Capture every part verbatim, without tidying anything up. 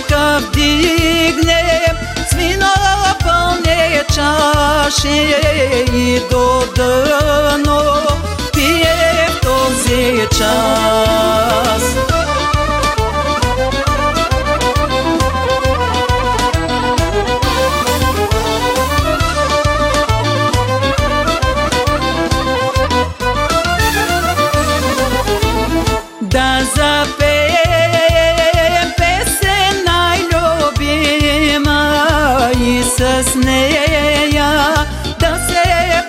нека вдигнем с вино пълни чаши и до дъно пие в този час. Да запеем песен най-любима и с нея да се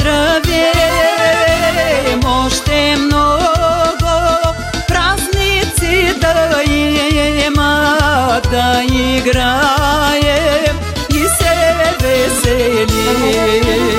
поздравим. Още много празници да има, да играем и се веселим.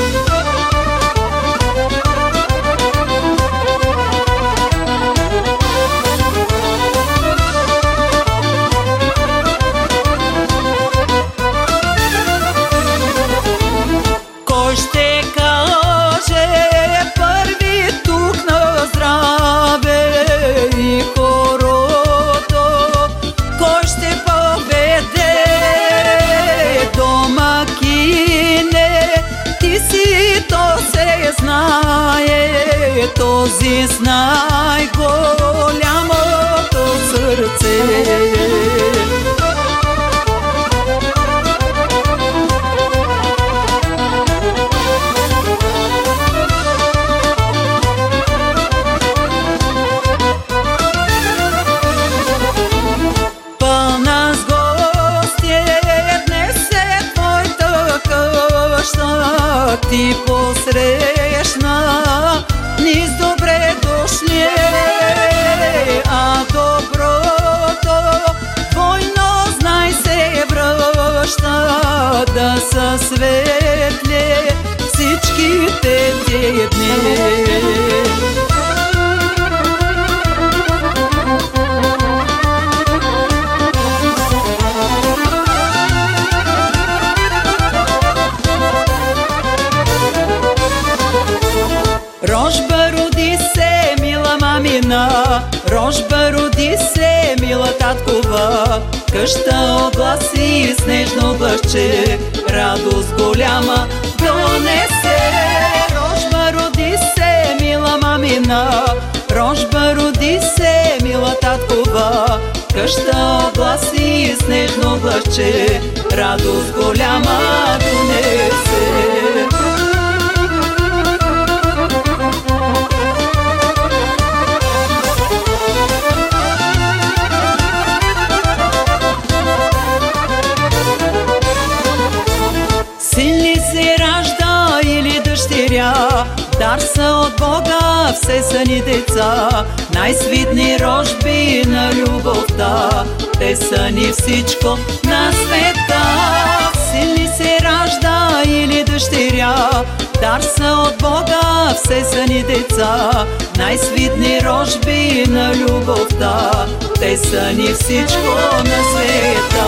Кой ще каже първи тук на здраве и хорото? Кой ще поведе домакине? Ти си, то се знае, този с най-голямото сърце. Ти посрещна ни с добре дошли, а доброто двойно знай се връща, да са светли всичките ти дни. Рожба роди се, мила мамина, рожба роди се, мила таткова. Къща огласи с нежно гласче, радост голяма донесе. Рожба роди се, мила мамина, рожба роди се, мила таткова. Къща огласи с нежно гласче, радост голяма донесе. Син ли се ражда или дъщеря, дар са от Бога, все са ни деца. Най-свитни рожби на любовта, те са ни всичко на света. Син ли се ражда или дъщеря, дар са от Бога, все са ни деца. Най-свитни рожби на любовта, те са ни всичко на света.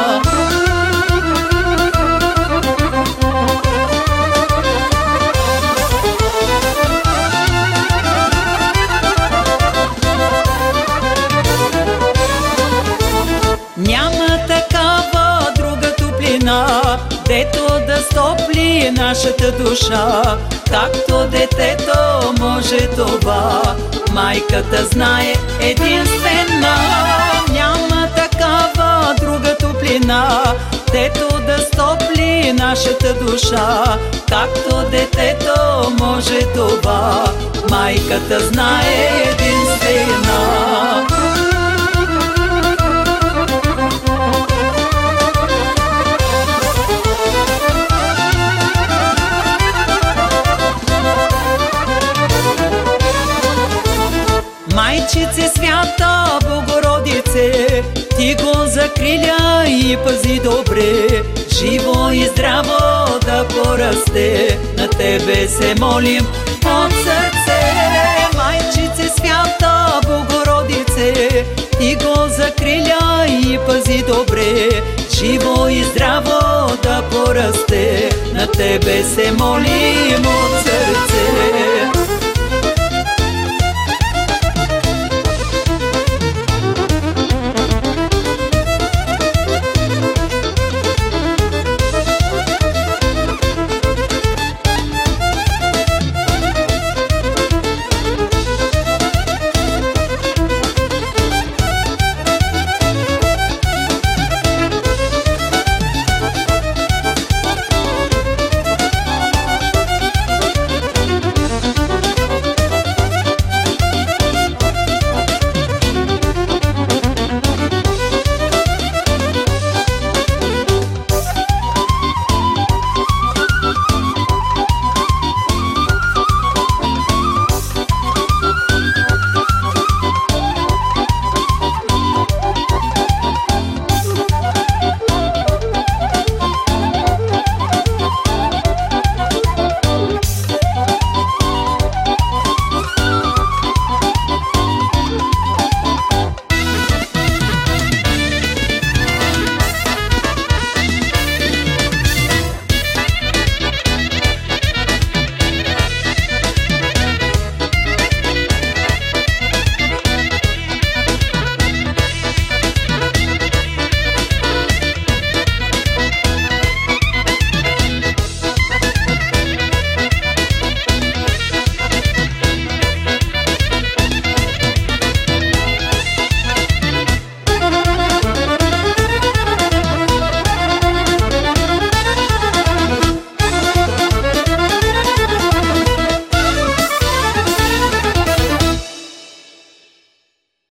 Няма такава друга топлина, дето да стопли нашата душа. Както детето може това, майката знае единствена. Няма такава друга топлина, дето да стопли нашата душа. Както детето може това, майката знае единствена. Майчице свята Богородице, ти го закриля и пази добре, живо и здраво да порасте, на тебе се молим от сърце. Майчице свята Богородице, ти го закриля и пази добре, живо и здраво да порасте, на тебе се молим от сърце.